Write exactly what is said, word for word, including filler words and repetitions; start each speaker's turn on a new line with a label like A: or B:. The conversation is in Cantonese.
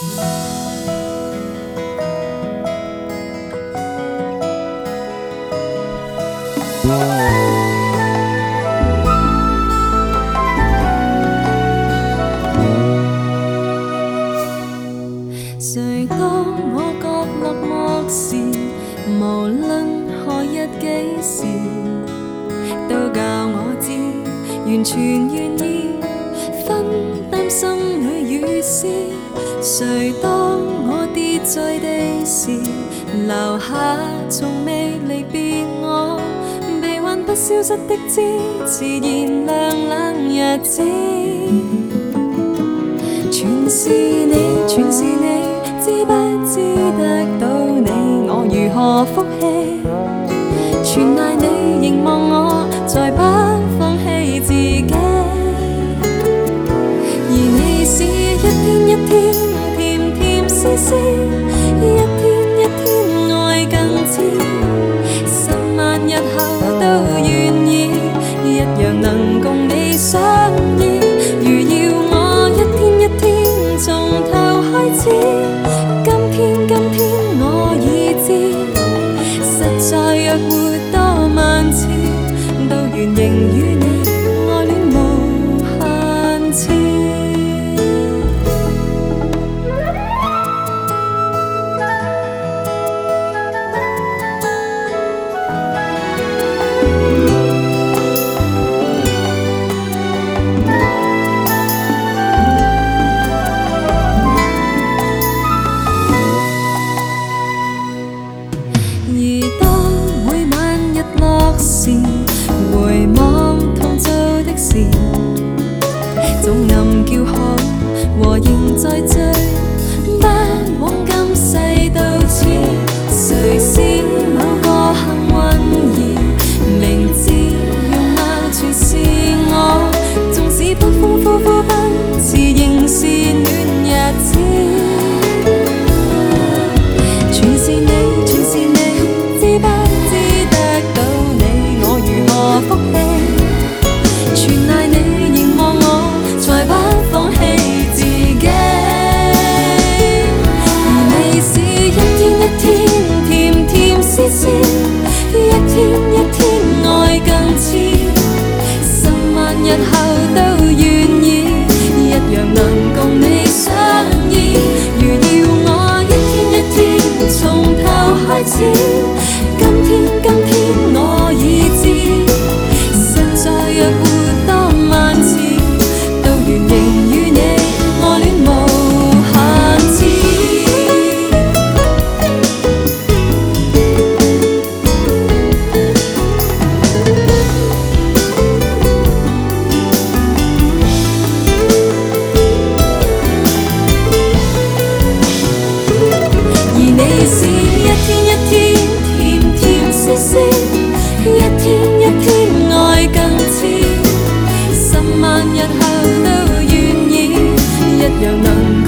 A: 谁当我角落漠视，无论何日几时，都教我知，完全愿意分担心里雨丝。谁当我跌在地时，留下从未离别我，臂弯不消失的枝，自然凉冷日子。全是你，全是你，知不知得到你，我如何福气？全赖你凝望我，才不放弃自己。而你是一天一天甜甜絲絲，一天一天愛更知，十萬日後都願意，一樣能共你相依。如要我一天一天從頭開始，今天今天我已知，實在若活多萬次，都願仍與你愛戀無限次。而當每晚日落時，回望同做的事，總暗叫好和仍在追，不枉今世到此。誰是某個幸運兒，明知容貌全是我，縱使北風呼呼奔馳，仍是暖日子。全是你，全是你，知不知得到你，我如何福氣？全賴你凝望我，才不放棄自己。而你是一天一天甜甜絲絲，一天一天愛更似，十萬日後都願意，一樣能共你相依。如要我一天一天從頭開始，今天今天我已知，實在若活多萬次，都願仍與你愛戀無限次。而你是一天一天甜甜絲絲，一天一天愛更似，十萬日後都願意，一樣能